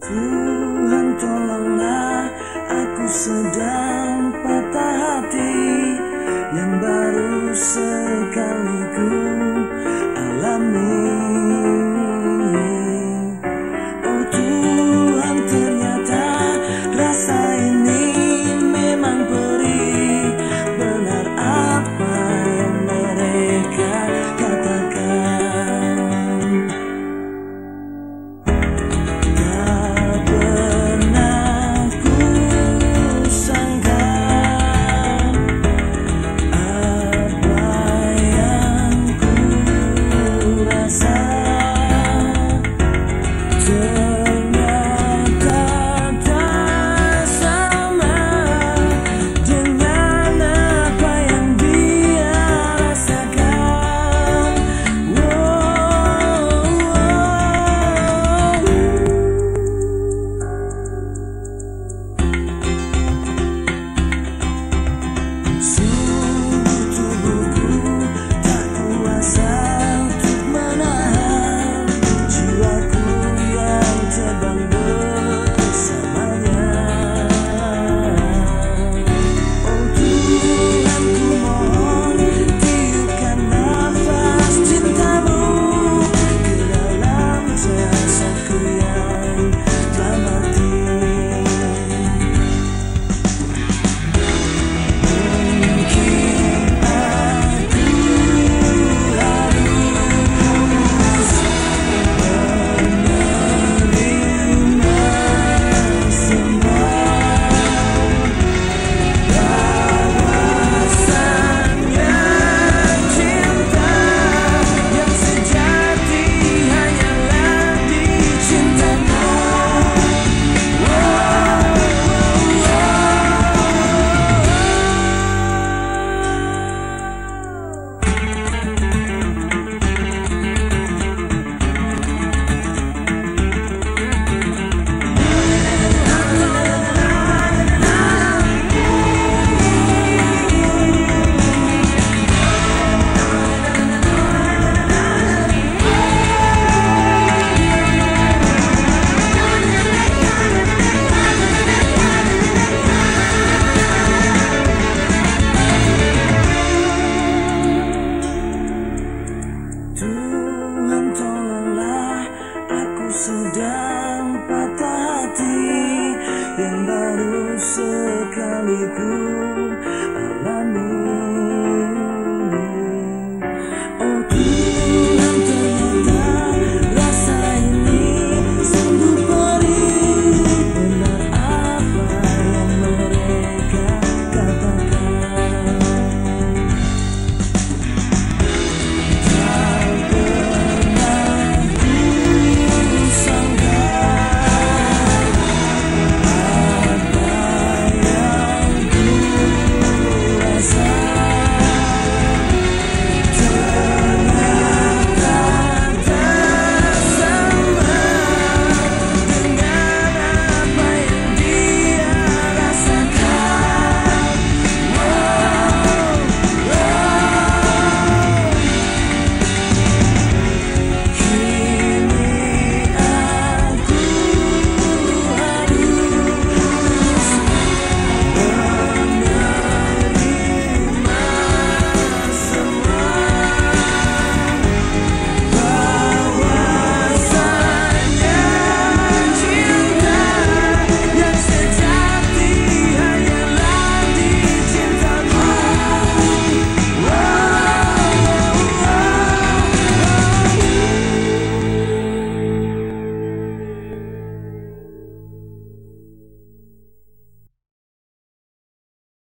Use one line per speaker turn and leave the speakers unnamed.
Tuhan tolonglah, aku sedang patah hati yang baru sekali ku alami. Oh Tuhan, ternyata rasa ini memang perih. Benar apa yang mereka katakan. Tak pernah ku sangka apa yang ku rasa. Ternyata tak sama dengan apa yang dia rasakan. Sungguh tubuhku tak kuasa untuk menahan jiwaku yang terbang bersamanya. Oh Tuhan, ku mohon tiupkan nafas cintamu ke dalam jasadku yang telah mati. Tuhan tolonglah, aku sedang patah hati yang baru sekali ku